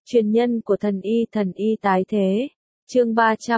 Truyền nhân của thần y tái thế. Chương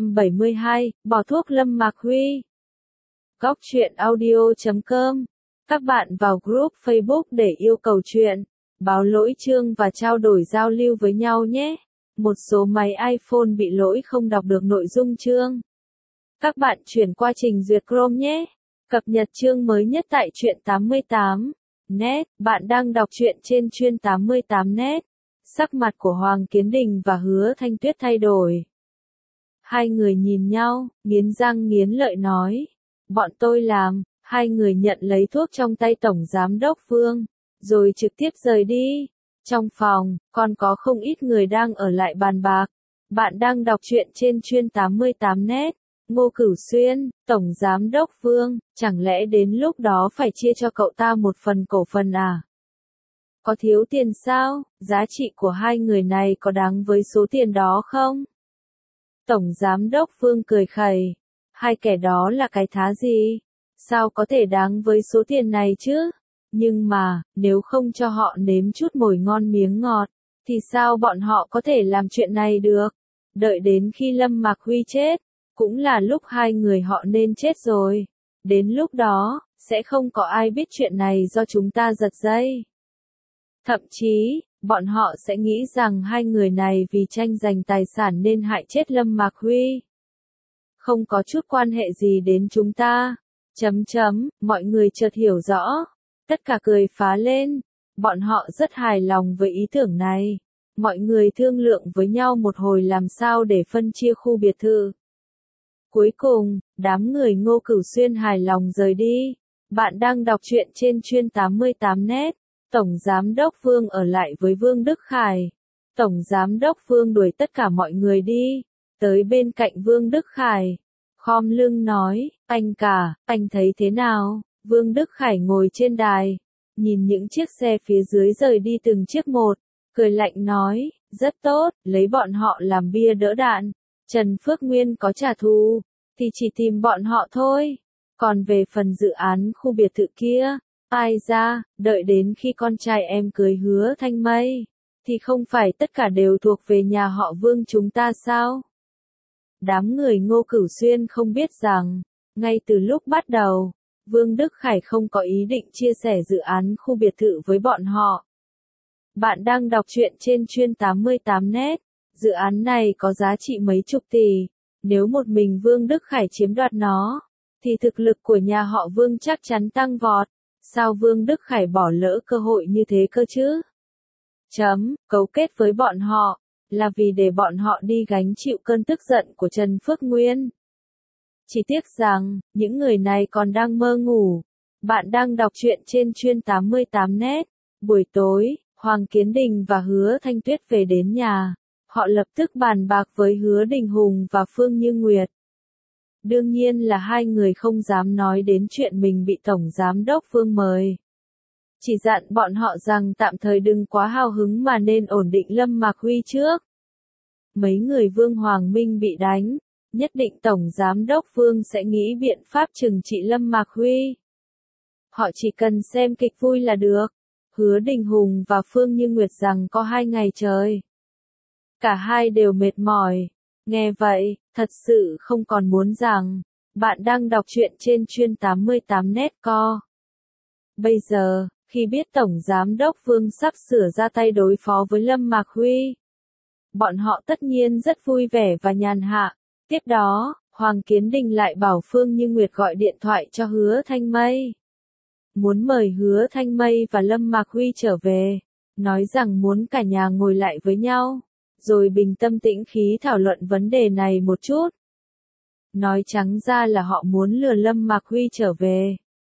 372, bỏ thuốc Lâm Mạc Huy. Góc truyện audio.com. Các bạn vào group Facebook để yêu cầu chuyện, báo lỗi chương và trao đổi giao lưu với nhau nhé. Một số máy iPhone bị lỗi không đọc được nội dung chương. Các bạn chuyển qua trình duyệt Chrome nhé. Cập nhật chương mới nhất tại truyện 88net. Bạn đang đọc truyện trên chuyên 88net. Sắc mặt của Hoàng Kiến Đình và Hứa Thanh Tuyết thay đổi. Hai người nhìn nhau, nghiến răng nghiến lợi nói. Bọn tôi làm. Hai người nhận lấy thuốc trong tay Tổng Giám đốc Phương, rồi trực tiếp rời đi. Trong phòng, còn có không ít người đang ở lại bàn bạc. Bạn đang đọc truyện trên chuyên 88net. Ngô Cửu Xuyên, Tổng Giám đốc Phương, chẳng lẽ đến lúc đó phải chia cho cậu ta một phần cổ phần à? Có thiếu tiền sao? Giá trị của hai người này có đáng với số tiền đó không? Tổng Giám đốc Phương cười khẩy. Hai kẻ đó là cái thá gì? Sao có thể đáng với số tiền này chứ? Nhưng mà, nếu không cho họ nếm chút mồi ngon miếng ngọt, thì sao bọn họ có thể làm chuyện này được? Đợi đến khi Lâm Mạc Huy chết, cũng là lúc hai người họ nên chết rồi. Đến lúc đó, sẽ không có ai biết chuyện này do chúng ta giật dây. Thậm chí, bọn họ sẽ nghĩ rằng hai người này vì tranh giành tài sản nên hại chết Lâm Mạc Huy. Không có chút quan hệ gì đến chúng ta. Mọi người chợt hiểu rõ. Tất cả cười phá lên. Bọn họ rất hài lòng với ý tưởng này. Mọi người thương lượng với nhau một hồi làm sao để phân chia khu biệt thự. Cuối cùng, đám người Ngô Cửu Xuyên hài lòng rời đi. Bạn đang đọc truyện trên chuyên 88net. Tổng Giám đốc Phương ở lại với Vương Đức Khải. Tổng Giám đốc Phương đuổi tất cả mọi người đi. Tới bên cạnh Vương Đức Khải. Khom lưng nói, anh cả, anh thấy thế nào? Vương Đức Khải ngồi trên đài. Nhìn những chiếc xe phía dưới rời đi từng chiếc một. Cười lạnh nói, rất tốt, lấy bọn họ làm bia đỡ đạn. Trần Phước Nguyên có trả thù, thì chỉ tìm bọn họ thôi. Còn về phần dự án khu biệt thự kia, ai ra, đợi đến khi con trai em cưới Hứa Thanh Mây, thì không phải tất cả đều thuộc về nhà họ Vương chúng ta sao? Đám người Ngô Cửu Xuyên không biết rằng, ngay từ lúc bắt đầu, Vương Đức Khải không có ý định chia sẻ dự án khu biệt thự với bọn họ. Bạn đang đọc truyện trên chuyên 88net. Dự án này có giá trị mấy chục tỷ. Nếu một mình Vương Đức Khải chiếm đoạt nó, thì thực lực của nhà họ Vương chắc chắn tăng vọt. Sao Vương Đức Khải bỏ lỡ cơ hội như thế cơ chứ? Cấu kết với bọn họ, là vì để bọn họ đi gánh chịu cơn tức giận của Trần Phước Nguyên. Chỉ tiếc rằng, những người này còn đang mơ ngủ. Bạn đang đọc truyện trên chuyên 88net. Buổi tối, Hoàng Kiến Đình và Hứa Thanh Tuyết về đến nhà. Họ lập tức bàn bạc với Hứa Đình Hùng và Phương Như Nguyệt. Đương nhiên là hai người không dám nói đến chuyện mình bị Tổng Giám đốc Phương mời. Chỉ dặn bọn họ rằng tạm thời đừng quá hào hứng mà nên ổn định Lâm Mạc Huy trước. Mấy người Vương Hoàng Minh bị đánh, nhất định Tổng Giám đốc Phương sẽ nghĩ biện pháp trừng trị Lâm Mạc Huy. Họ chỉ cần xem kịch vui là được. Hứa Đình Hùng và Phương Như Nguyệt rằng có 2 ngày trời. Cả hai đều mệt mỏi. Nghe vậy, thật sự không còn muốn rằng, bạn đang đọc truyện trên chuyên 88net co. Bây giờ, khi biết Tổng Giám đốc Phương sắp sửa ra tay đối phó với Lâm Mạc Huy, bọn họ tất nhiên rất vui vẻ và nhàn hạ. Tiếp đó, Hoàng Kiến Đình lại bảo Phương Như Nguyệt gọi điện thoại cho Hứa Thanh Mây. Muốn mời Hứa Thanh Mây và Lâm Mạc Huy trở về, nói rằng muốn cả nhà ngồi lại với nhau, rồi bình tâm tĩnh khí thảo luận vấn đề này một chút. Nói trắng ra là họ muốn lừa Lâm Mạc Huy trở về.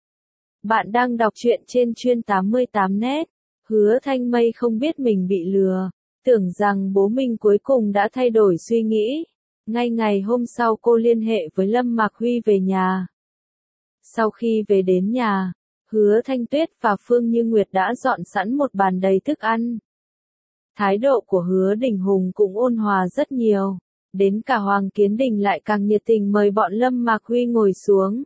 Bạn đang đọc truyện trên chuyên 88net. Hứa Thanh Mây không biết mình bị lừa, tưởng rằng bố mình cuối cùng đã thay đổi suy nghĩ. Ngay ngày hôm sau cô liên hệ với Lâm Mạc Huy về nhà. Sau khi về đến nhà, Hứa Thanh Tuyết và Phương Như Nguyệt đã dọn sẵn một bàn đầy thức ăn. Thái độ của Hứa Đình Hùng cũng ôn hòa rất nhiều. Đến cả Hoàng Kiến Đình lại càng nhiệt tình mời bọn Lâm Mạc Huy ngồi xuống.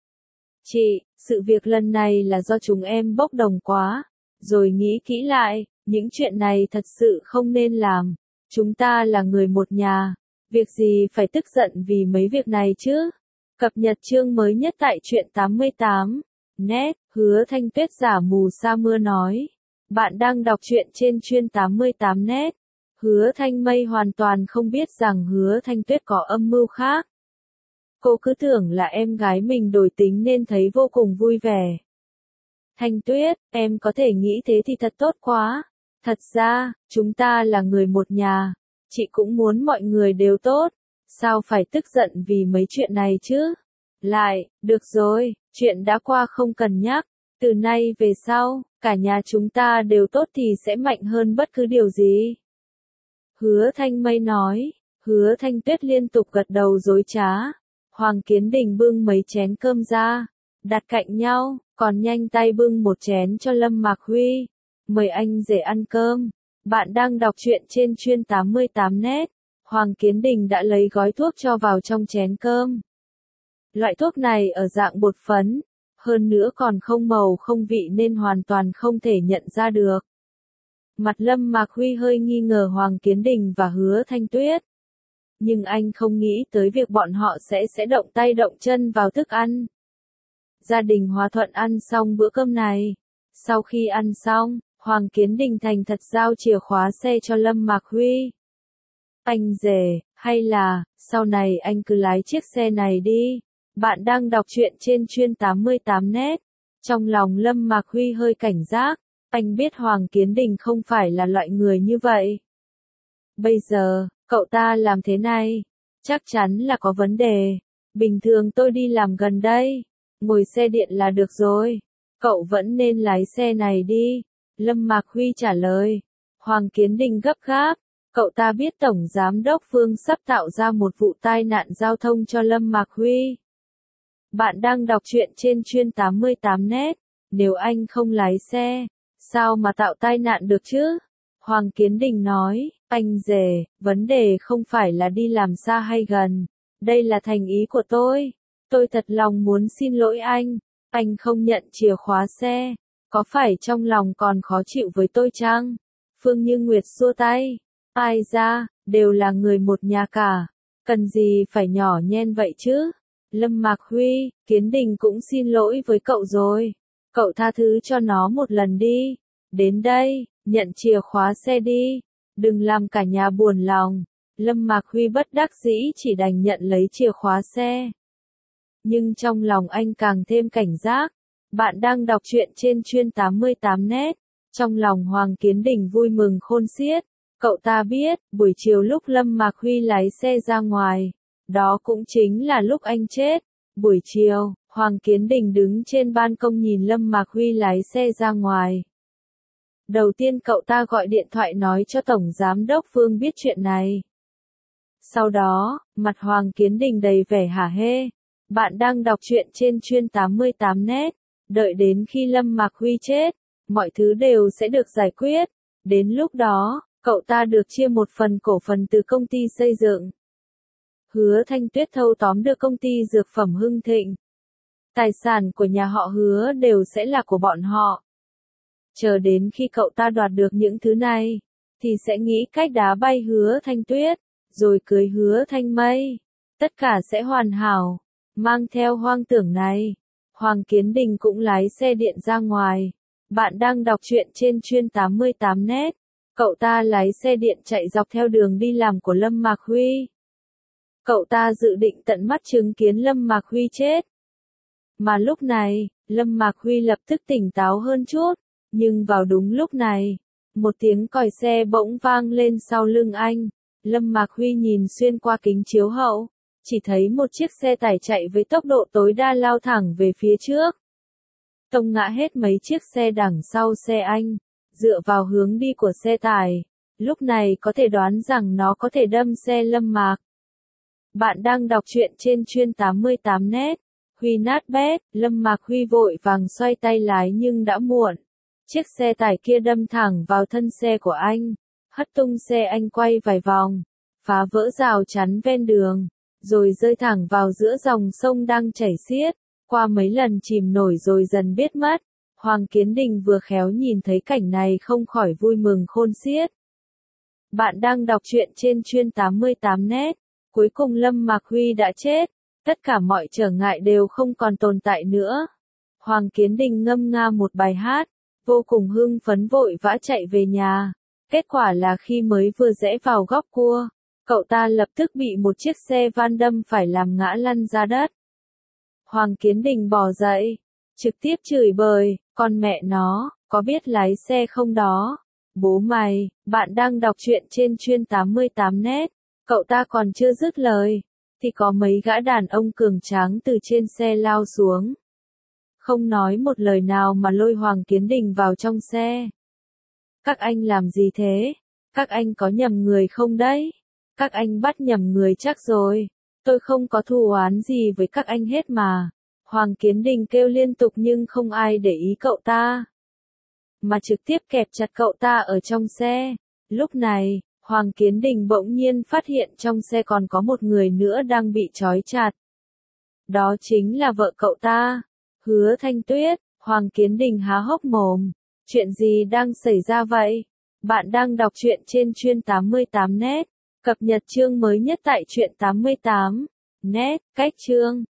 Chị, sự việc lần này là do chúng em bốc đồng quá. Rồi nghĩ kỹ lại, những chuyện này thật sự không nên làm. Chúng ta là người một nhà, việc gì phải tức giận vì mấy việc này chứ? Cập nhật chương mới nhất tại truyện 88. Net, Hứa Thanh Tuyết giả mù sa mưa nói. Bạn đang đọc truyện trên chuyên 88 net. Hứa Thanh Mây hoàn toàn không biết rằng Hứa Thanh Tuyết có âm mưu khác. Cô cứ tưởng là em gái mình đổi tính nên thấy vô cùng vui vẻ. Thanh Tuyết, em có thể nghĩ thế thì thật tốt quá. Thật ra, chúng ta là người một nhà. Chị cũng muốn mọi người đều tốt. Sao phải tức giận vì mấy chuyện này chứ? Lại, được rồi, chuyện đã qua không cần nhắc. Từ nay về sau, cả nhà chúng ta đều tốt thì sẽ mạnh hơn bất cứ điều gì. Hứa Thanh Mây nói. Hứa Thanh Tuyết liên tục gật đầu dối trá. Hoàng Kiến Đình bưng mấy chén cơm ra, đặt cạnh nhau, còn nhanh tay bưng một chén cho Lâm Mạc Huy. Mời anh rể ăn cơm. Bạn đang đọc truyện trên chuyên 88 net. Hoàng Kiến Đình đã lấy gói thuốc cho vào trong chén cơm. Loại thuốc này ở dạng bột phấn, hơn nữa còn không màu không vị nên hoàn toàn không thể nhận ra được. Mặt Lâm Mạc Huy hơi nghi ngờ Hoàng Kiến Đình và Hứa Thanh Tuyết. Nhưng anh không nghĩ tới việc bọn họ sẽ động tay động chân vào thức ăn. Gia đình hòa thuận ăn xong bữa cơm này. Sau khi ăn xong, Hoàng Kiến Đình thành thật giao chìa khóa xe cho Lâm Mạc Huy. Anh rể, hay là, sau này anh cứ lái chiếc xe này đi. Bạn đang đọc truyện trên chuyên 88 net. Trong lòng Lâm Mạc Huy hơi cảnh giác, anh biết Hoàng Kiến Đình không phải là loại người như vậy. Bây giờ, cậu ta làm thế này, chắc chắn là có vấn đề. Bình thường tôi đi làm gần đây, ngồi xe điện là được rồi. Cậu vẫn nên lái xe này đi. Lâm Mạc Huy trả lời. Hoàng Kiến Đình gấp gáp. Cậu ta biết Tổng Giám đốc Phương sắp tạo ra một vụ tai nạn giao thông cho Lâm Mạc Huy. Bạn đang đọc truyện trên chuyên 88 net. Nếu anh không lái xe, sao mà tạo tai nạn được chứ? Hoàng Kiến Đình nói, anh rể, vấn đề không phải là đi làm xa hay gần. Đây là thành ý của tôi. Tôi thật lòng muốn xin lỗi anh. Anh không nhận chìa khóa xe. Có phải trong lòng còn khó chịu với tôi chăng? Phương Như Nguyệt xua tay. Ai ra, đều là người một nhà cả. Cần gì phải nhỏ nhen vậy chứ? Lâm Mạc Huy, Kiến Đình cũng xin lỗi với cậu rồi. Cậu tha thứ cho nó một lần đi. Đến đây, nhận chìa khóa xe đi. Đừng làm cả nhà buồn lòng. Lâm Mạc Huy bất đắc dĩ chỉ đành nhận lấy chìa khóa xe. Nhưng trong lòng anh càng thêm cảnh giác. Bạn đang đọc truyện trên chuyên 88 net. Trong lòng Hoàng Kiến Đình vui mừng khôn xiết. Cậu ta biết, buổi chiều lúc Lâm Mạc Huy lái xe ra ngoài, đó cũng chính là lúc anh chết. Buổi chiều, Hoàng Kiến Đình đứng trên ban công nhìn Lâm Mạc Huy lái xe ra ngoài. Đầu tiên cậu ta gọi điện thoại nói cho Tổng Giám đốc Phương biết chuyện này. Sau đó, mặt Hoàng Kiến Đình đầy vẻ hả hê. Bạn đang đọc truyện trên chuyên 88 net. Đợi đến khi Lâm Mạc Huy chết, mọi thứ đều sẽ được giải quyết. Đến lúc đó, cậu ta được chia một phần cổ phần từ công ty xây dựng. Hứa Thanh Tuyết thâu tóm được công ty dược phẩm Hưng Thịnh. Tài sản của nhà họ Hứa đều sẽ là của bọn họ. Chờ đến khi cậu ta đoạt được những thứ này, thì sẽ nghĩ cách đá bay Hứa Thanh Tuyết, rồi cưới Hứa Thanh Mây. Tất cả sẽ hoàn hảo. Mang theo hoang tưởng này, Hoàng Kiến Đình cũng lái xe điện ra ngoài. Bạn đang đọc truyện trên chuyên 88 net. Cậu ta lái xe điện chạy dọc theo đường đi làm của Lâm Mạc Huy. Cậu ta dự định tận mắt chứng kiến Lâm Mạc Huy chết. Mà lúc này, Lâm Mạc Huy lập tức tỉnh táo hơn chút. Nhưng vào đúng lúc này, một tiếng còi xe bỗng vang lên sau lưng anh. Lâm Mạc Huy nhìn xuyên qua kính chiếu hậu, chỉ thấy một chiếc xe tải chạy với tốc độ tối đa lao thẳng về phía trước. Tông ngã hết mấy chiếc xe đằng sau xe anh. Dựa vào hướng đi của xe tải, lúc này có thể đoán rằng nó có thể đâm xe Lâm Mạc. Bạn đang đọc truyện trên chuyên 88 net. Huy nát bét, Lâm Mạc Huy vội vàng xoay tay lái nhưng đã muộn. Chiếc xe tải kia đâm thẳng vào thân xe của anh, hất tung xe anh quay vài vòng, phá vỡ rào chắn ven đường, rồi rơi thẳng vào giữa dòng sông đang chảy xiết, qua mấy lần chìm nổi rồi dần biết mất. Hoàng Kiến Đình vừa khéo nhìn thấy cảnh này không khỏi vui mừng khôn xiết. Bạn đang đọc truyện trên chuyên 88 net. Cuối cùng Lâm Mạc Huy đã chết. Tất cả mọi trở ngại đều không còn tồn tại nữa. Hoàng Kiến Đình ngâm nga một bài hát, vô cùng hưng phấn vội vã chạy về nhà. Kết quả là khi mới vừa rẽ vào góc cua, cậu ta lập tức bị một chiếc xe van đâm phải làm ngã lăn ra đất. Hoàng Kiến Đình bò dậy, trực tiếp chửi bới, con mẹ nó, có biết lái xe không đó? Bố mày, bạn đang đọc truyện trên chuyên 88 net. Cậu ta còn chưa dứt lời, thì có mấy gã đàn ông cường tráng từ trên xe lao xuống. Không nói một lời nào mà lôi Hoàng Kiến Đình vào trong xe. Các anh làm gì thế? Các anh có nhầm người không đấy? Các anh bắt nhầm người chắc rồi. Tôi không có thù oán gì với các anh hết mà. Hoàng Kiến Đình kêu liên tục nhưng không ai để ý cậu ta, mà trực tiếp kẹp chặt cậu ta ở trong xe. Lúc này, Hoàng Kiến Đình bỗng nhiên phát hiện trong xe còn có một người nữa đang bị trói chặt. Đó chính là vợ cậu ta, Hứa Thanh Tuyết. Hoàng Kiến Đình há hốc mồm. Chuyện gì đang xảy ra vậy? Bạn đang đọc truyện trên chuyên 88 net. Cập nhật chương mới nhất tại truyện 88 net. Cách chương